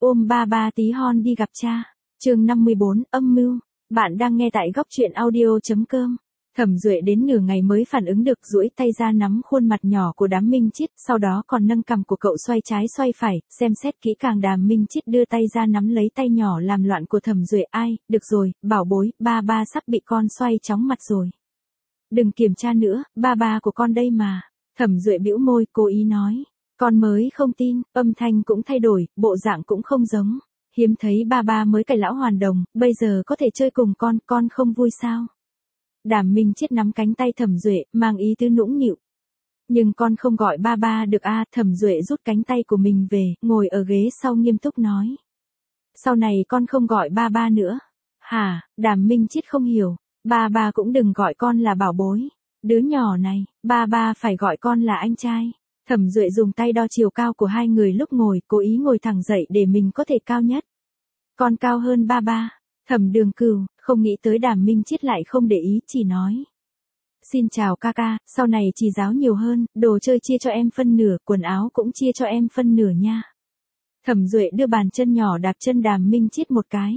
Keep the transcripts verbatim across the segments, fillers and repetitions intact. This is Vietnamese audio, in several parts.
ôm ba ba tí hon đi gặp cha. Chương năm mươi bốn, âm mưu. Bạn đang nghe tại góc truyện audio chấm com. Thẩm Duệ đến nửa ngày mới phản ứng được, duỗi tay ra nắm khuôn mặt nhỏ của Đàm Minh Chiết, sau đó còn nâng cằm của cậu xoay trái xoay phải, xem xét kỹ càng. Đàm Minh Chiết đưa tay ra nắm lấy tay nhỏ làm loạn của Thẩm Duệ. Ai, được rồi, bảo bối, ba ba sắp bị con xoay chóng mặt rồi. Đừng kiểm tra nữa, ba ba của con đây mà. Thẩm Duệ bĩu môi, cố ý nói. Con mới không tin, âm thanh cũng thay đổi, bộ dạng cũng không giống. Hiếm thấy ba ba mới cải lão hoàn đồng, bây giờ có thể chơi cùng con, con không vui sao? Đàm Minh Chiết nắm cánh tay Thẩm Duệ, mang ý tứ nũng nịu. Nhưng con không gọi ba ba được à? Thẩm Duệ rút cánh tay của mình về, ngồi ở ghế sau nghiêm túc nói. Sau này con không gọi ba ba nữa. Hả? Đàm Minh Chiết không hiểu. Ba ba cũng đừng gọi con là bảo bối. Đứa nhỏ này, ba ba phải gọi con là anh trai. Thẩm Duệ dùng tay đo chiều cao của hai người lúc ngồi, cố ý ngồi thẳng dậy để mình có thể cao nhất. Con cao hơn ba ba. Thẩm Đường Cửu, không nghĩ tới Đàm Minh Chiết lại không để ý, chỉ nói. Xin chào ca ca, sau này chỉ giáo nhiều hơn, đồ chơi chia cho em phân nửa, quần áo cũng chia cho em phân nửa nha. Thẩm Duệ đưa bàn chân nhỏ đạp chân Đàm Minh Chiết một cái.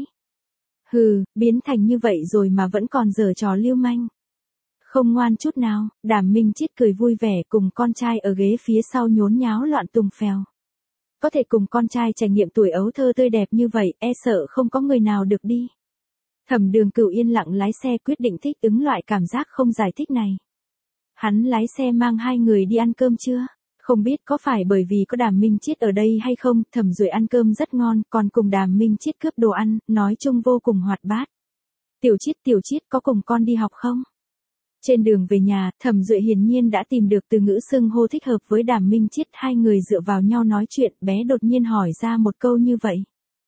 Hừ, biến thành như vậy rồi mà vẫn còn giở trò lưu manh. Không ngoan chút nào. Đàm Minh Chiết cười vui vẻ cùng con trai ở ghế phía sau nhốn nháo loạn tùng phèo. Có thể cùng con trai trải nghiệm tuổi ấu thơ tươi đẹp như vậy, e sợ không có người nào được đi. Thẩm Đường Cửu yên lặng lái xe, quyết định thích ứng loại cảm giác không giải thích này. Hắn lái xe mang hai người đi ăn cơm chưa? Không biết có phải bởi vì có Đàm Minh Chiết ở đây hay không, Thẩm Duệ ăn cơm rất ngon, còn cùng Đàm Minh Chiết cướp đồ ăn, nói chung vô cùng hoạt bát. Tiểu Chiết, Tiểu Chiết có cùng con đi học không? Trên đường về nhà, Thẩm Duệ hiển nhiên đã tìm được từ ngữ xưng hô thích hợp với Đàm Minh Chiết, hai người dựa vào nhau nói chuyện, bé đột nhiên hỏi ra một câu như vậy.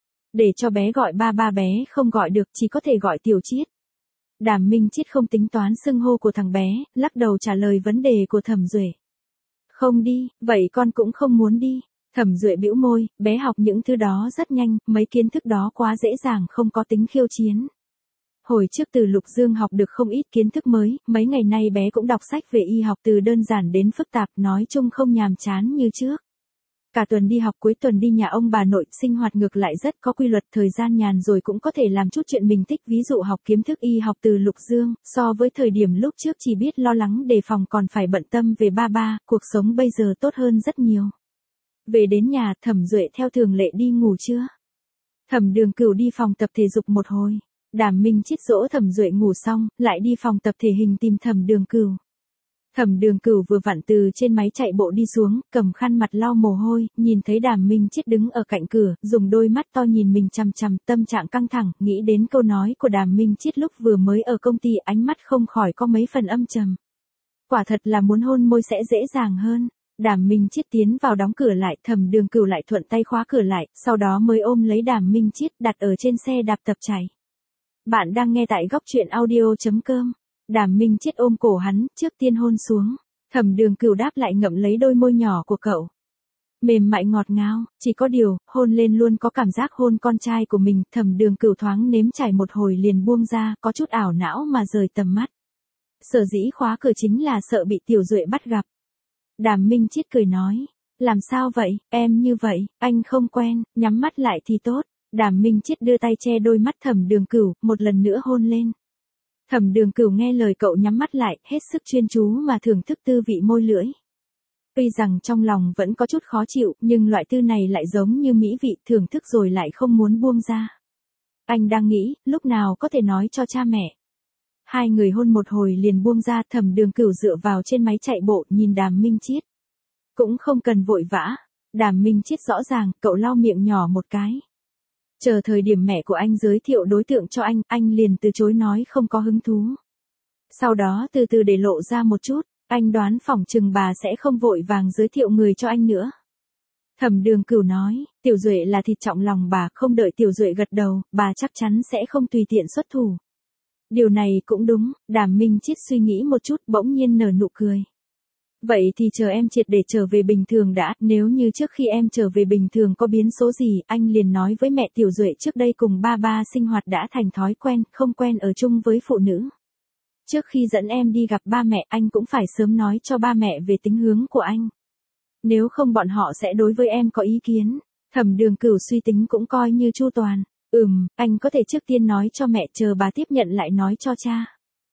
Để cho bé gọi ba ba bé không gọi được, chỉ có thể gọi Tiểu Chiết. Đàm Minh Chiết không tính toán xưng hô của thằng bé, lắc đầu trả lời vấn đề của Thẩm Duệ. Không đi, vậy con cũng không muốn đi. Thẩm Duệ bĩu môi, bé học những thứ đó rất nhanh, mấy kiến thức đó quá dễ dàng, không có tính khiêu chiến. Hồi trước từ Lục Dương học được không ít kiến thức mới, mấy ngày nay bé cũng đọc sách về y học từ đơn giản đến phức tạp, nói chung không nhàm chán như trước. Cả tuần đi học, cuối tuần đi nhà ông bà nội, sinh hoạt ngược lại rất có quy luật, thời gian nhàn rồi cũng có thể làm chút chuyện mình thích, ví dụ học kiến thức y học từ Lục Dương, so với thời điểm lúc trước chỉ biết lo lắng đề phòng còn phải bận tâm về ba ba, cuộc sống bây giờ tốt hơn rất nhiều. Về đến nhà, Thẩm Duệ theo thường lệ đi ngủ trưa. Thẩm Đường Cửu đi phòng tập thể dục một hồi. Đàm Minh Chiết dỗ Thẩm Duệ ngủ xong, lại đi phòng tập thể hình tìm Thẩm Đường Cửu. Thẩm Đường Cửu vừa vặn từ trên máy chạy bộ đi xuống, cầm khăn mặt lau mồ hôi, nhìn thấy Đàm Minh Chiết đứng ở cạnh cửa, dùng đôi mắt to nhìn mình chằm chằm, tâm trạng căng thẳng, nghĩ đến câu nói của Đàm Minh Chiết lúc vừa mới ở công ty, ánh mắt không khỏi có mấy phần âm trầm. Quả thật là muốn hôn môi sẽ dễ dàng hơn. Đàm Minh Chiết tiến vào đóng cửa lại, Thẩm Đường Cửu lại thuận tay khóa cửa lại, sau đó mới ôm lấy Đàm Minh Chiết đặt ở trên xe đạp tập chạy. Bạn đang nghe tại góc truyện audio chấm com. Đàm Minh Chiết ôm cổ hắn, trước tiên hôn xuống. Thẩm Đường Cửu đáp lại ngậm lấy đôi môi nhỏ của cậu. Mềm mại ngọt ngào, chỉ có điều, hôn lên luôn có cảm giác hôn con trai của mình. Thẩm Đường Cửu thoáng nếm trải một hồi liền buông ra, có chút ảo não mà rời tầm mắt. Sở dĩ khóa cửa chính là sợ bị Tiểu Duệ bắt gặp. Đàm Minh Chiết cười nói. Làm sao vậy, em như vậy, anh không quen, nhắm mắt lại thì tốt. Đàm Minh Chiết đưa tay che đôi mắt Thẩm Đường Cửu, một lần nữa hôn lên. Thẩm Đường Cửu nghe lời cậu nhắm mắt lại, hết sức chuyên chú mà thưởng thức tư vị môi lưỡi. Tuy rằng trong lòng vẫn có chút khó chịu, nhưng loại tư này lại giống như mỹ vị, thưởng thức rồi lại không muốn buông ra. Anh đang nghĩ, lúc nào có thể nói cho cha mẹ. Hai người hôn một hồi liền buông ra, Thẩm Đường Cửu dựa vào trên máy chạy bộ, nhìn Đàm Minh Chiết. Cũng không cần vội vã. Đàm Minh Chiết rõ ràng, cậu lau miệng nhỏ một cái. Chờ thời điểm mẹ của anh giới thiệu đối tượng cho anh, anh liền từ chối nói không có hứng thú. Sau đó từ từ để lộ ra một chút, anh đoán phỏng chừng bà sẽ không vội vàng giới thiệu người cho anh nữa. Thẩm Đường Cửu nói, Tiểu Duệ là thịt trọng lòng bà, không đợi Tiểu Duệ gật đầu, bà chắc chắn sẽ không tùy tiện xuất thủ. Điều này cũng đúng, Đàm Minh Chiết suy nghĩ một chút bỗng nhiên nở nụ cười. Vậy thì chờ em triệt để trở về bình thường đã, nếu như trước khi em trở về bình thường có biến số gì, anh liền nói với mẹ Tiểu Duệ trước đây cùng ba ba sinh hoạt đã thành thói quen, không quen ở chung với phụ nữ. Trước khi dẫn em đi gặp ba mẹ, anh cũng phải sớm nói cho ba mẹ về tính hướng của anh. Nếu không bọn họ sẽ đối với em có ý kiến. Thẩm Đường Cửu suy tính cũng coi như chu toàn. Ừm, anh có thể trước tiên nói cho mẹ, chờ bà tiếp nhận lại nói cho cha.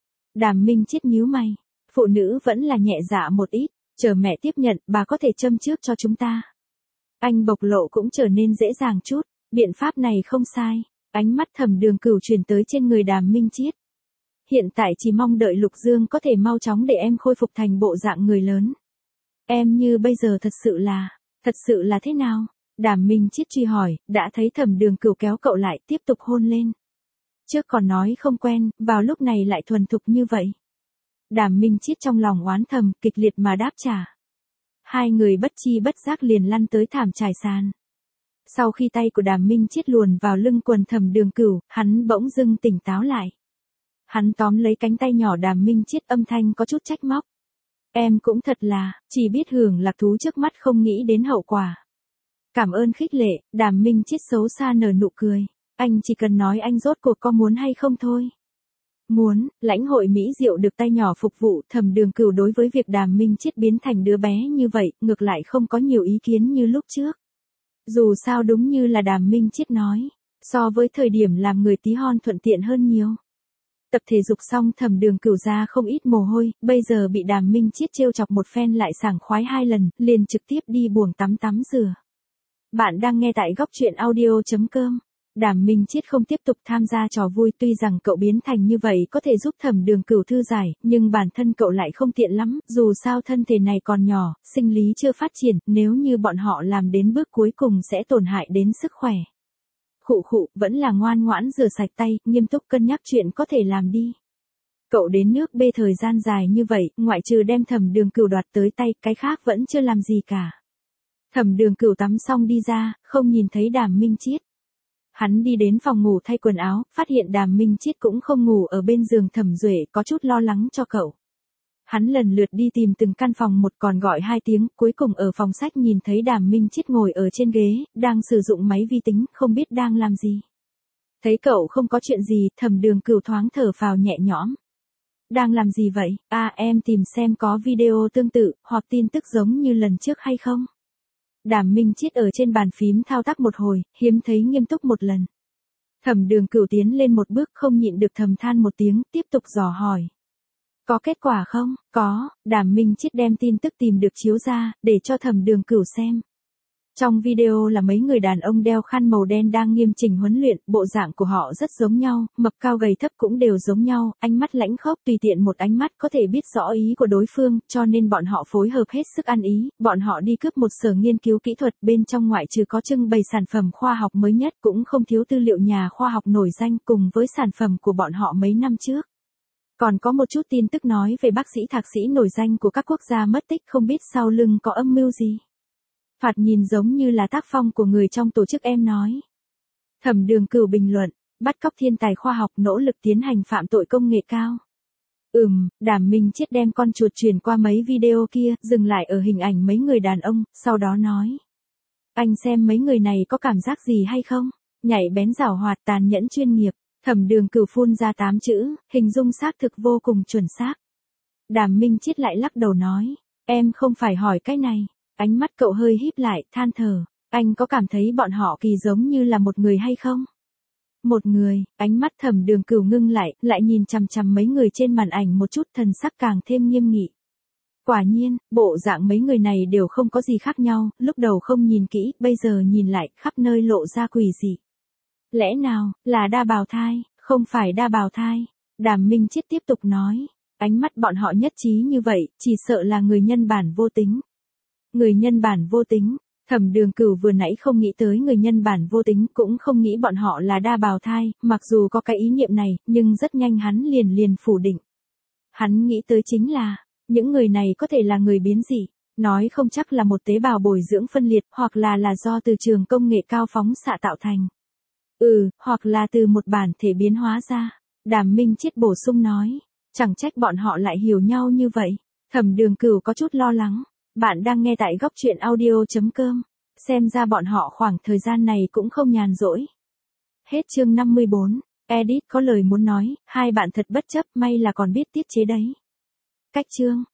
Đàm Minh Chiết nhíu mày. Phụ nữ vẫn là nhẹ dạ một ít, chờ mẹ tiếp nhận, bà có thể châm trước cho chúng ta. Anh bộc lộ cũng trở nên dễ dàng chút, biện pháp này không sai. Ánh mắt Thẩm Đường Cửu chuyển tới trên người Đàm Minh Chiết. Hiện tại chỉ mong đợi Lục Dương có thể mau chóng để em khôi phục thành bộ dạng người lớn. Em như bây giờ thật sự là, thật sự là thế nào? Đàm Minh Chiết truy hỏi, đã thấy Thẩm Đường Cửu kéo cậu lại tiếp tục hôn lên. Trước còn nói không quen, vào lúc này lại thuần thục như vậy. Đàm Minh Chiết trong lòng oán thầm, kịch liệt mà đáp trả. Hai người bất chi bất giác liền lăn tới thảm trải sàn. Sau khi tay của Đàm Minh Chiết luồn vào lưng quần Thẩm Đường Cửu, hắn bỗng dưng tỉnh táo lại. Hắn tóm lấy cánh tay nhỏ Đàm Minh Chiết, âm thanh có chút trách móc. Em cũng thật là, chỉ biết hưởng lạc thú trước mắt không nghĩ đến hậu quả. Cảm ơn khích lệ, Đàm Minh Chiết xấu xa nở nụ cười. Anh chỉ cần nói anh rốt cuộc có muốn hay không thôi. Muốn, lãnh hội mỹ diệu được tay nhỏ phục vụ. Thẩm Đường Cửu đối với việc Đàm Minh Chiết biến thành đứa bé như vậy, ngược lại không có nhiều ý kiến như lúc trước. Dù sao đúng như là Đàm Minh Chiết nói, so với thời điểm làm người tí hon thuận tiện hơn nhiều. Tập thể dục xong Thẩm Đường Cửu ra không ít mồ hôi, bây giờ bị Đàm Minh Chiết trêu chọc một phen lại sảng khoái hai lần, liền trực tiếp đi buồng tắm tắm rửa. Bạn đang nghe tại góc truyện audio chấm com. Đàm Minh Chiết không tiếp tục tham gia trò vui, tuy rằng cậu biến thành như vậy có thể giúp Thẩm Đường Cửu thư giải, nhưng bản thân cậu lại không tiện lắm, dù sao thân thể này còn nhỏ, sinh lý chưa phát triển, nếu như bọn họ làm đến bước cuối cùng sẽ tổn hại đến sức khỏe. Khụ khụ, vẫn là ngoan ngoãn rửa sạch tay, nghiêm túc cân nhắc chuyện có thể làm đi. Cậu đến nước B thời gian dài như vậy, ngoại trừ đem Thẩm Đường Cửu đoạt tới tay, cái khác vẫn chưa làm gì cả. Thẩm Đường Cửu tắm xong đi ra, không nhìn thấy Đàm Minh Chiết. Hắn đi đến phòng ngủ thay quần áo, phát hiện Đàm Minh Chiết cũng không ngủ ở bên giường Thẩm Duệ, có chút lo lắng cho cậu. Hắn lần lượt đi tìm từng căn phòng một, còn gọi hai tiếng, cuối cùng ở phòng sách nhìn thấy Đàm Minh Chiết ngồi ở trên ghế, đang sử dụng máy vi tính, không biết đang làm gì. Thấy cậu không có chuyện gì, Thẩm Đường Cửu thoáng thở phào nhẹ nhõm. Đang làm gì vậy? À, em tìm xem có video tương tự, hoặc tin tức giống như lần trước hay không. Đàm Minh Chiết ở trên bàn phím thao tác một hồi, hiếm thấy nghiêm túc một lần. Thẩm Đường Cửu tiến lên một bước, không nhịn được thầm than một tiếng, tiếp tục dò hỏi. Có kết quả không? Có. Đàm Minh Chiết đem tin tức tìm được chiếu ra, để cho Thẩm Đường Cửu xem. Trong video là mấy người đàn ông đeo khăn màu đen đang nghiêm chỉnh huấn luyện, bộ dạng của họ rất giống nhau, mập cao gầy thấp cũng đều giống nhau, ánh mắt lãnh khốc, tùy tiện một ánh mắt có thể biết rõ ý của đối phương, cho nên bọn họ phối hợp hết sức ăn ý. Bọn họ đi cướp một sở nghiên cứu kỹ thuật, bên trong ngoại trừ có trưng bày sản phẩm khoa học mới nhất, cũng không thiếu tư liệu nhà khoa học nổi danh cùng với sản phẩm của bọn họ mấy năm trước. Còn có một chút tin tức nói về bác sĩ thạc sĩ nổi danh của các quốc gia mất tích, không biết sau lưng có âm mưu gì. Thoạt nhìn giống như là tác phong của người trong tổ chức em nói. Thẩm Đường Cửu bình luận, bắt cóc thiên tài khoa học, nỗ lực tiến hành phạm tội công nghệ cao. Ừm, Đàm Minh Chiết đem con chuột chuyển qua mấy video kia, dừng lại ở hình ảnh mấy người đàn ông, sau đó nói. Anh xem mấy người này có cảm giác gì hay không? Nhảy bén giảo hoạt, tàn nhẫn chuyên nghiệp. Thẩm Đường Cửu phun ra tám chữ, hình dung xác thực vô cùng chuẩn xác. Đàm Minh Chiết lại lắc đầu nói, em không phải hỏi cái này. Ánh mắt cậu hơi híp lại, than thở, anh có cảm thấy bọn họ kỳ giống như là một người hay không? Một người, ánh mắt Thẩm Đường Cửu ngưng lại, lại nhìn chằm chằm mấy người trên màn ảnh một chút, thần sắc càng thêm nghiêm nghị. Quả nhiên, bộ dạng mấy người này đều không có gì khác nhau, lúc đầu không nhìn kỹ, bây giờ nhìn lại, khắp nơi lộ ra quỷ dị. Lẽ nào, là đa bào thai, không phải đa bào thai? Đàm Minh Chiết tiếp tục nói, ánh mắt bọn họ nhất trí như vậy, chỉ sợ là người nhân bản vô tính. Người nhân bản vô tính, Thẩm Đường Cửu vừa nãy không nghĩ tới người nhân bản vô tính, cũng không nghĩ bọn họ là đa bào thai, mặc dù có cái ý niệm này, nhưng rất nhanh hắn liền liền phủ định. Hắn nghĩ tới chính là, những người này có thể là người biến dị, nói không chắc là một tế bào bồi dưỡng phân liệt, hoặc là là do từ trường công nghệ cao phóng xạ tạo thành. Ừ, hoặc là từ một bản thể biến hóa ra. Đàm Minh Chiết bổ sung nói, chẳng trách bọn họ lại hiểu nhau như vậy. Thẩm Đường Cửu có chút lo lắng. Bạn đang nghe tại góc truyện audio chấm com. Xem ra bọn họ khoảng thời gian này cũng không nhàn rỗi. Hết chương năm mươi bốn. Edit có lời muốn nói, hai bạn thật bất chấp, may là còn biết tiết chế đấy. Cách chương.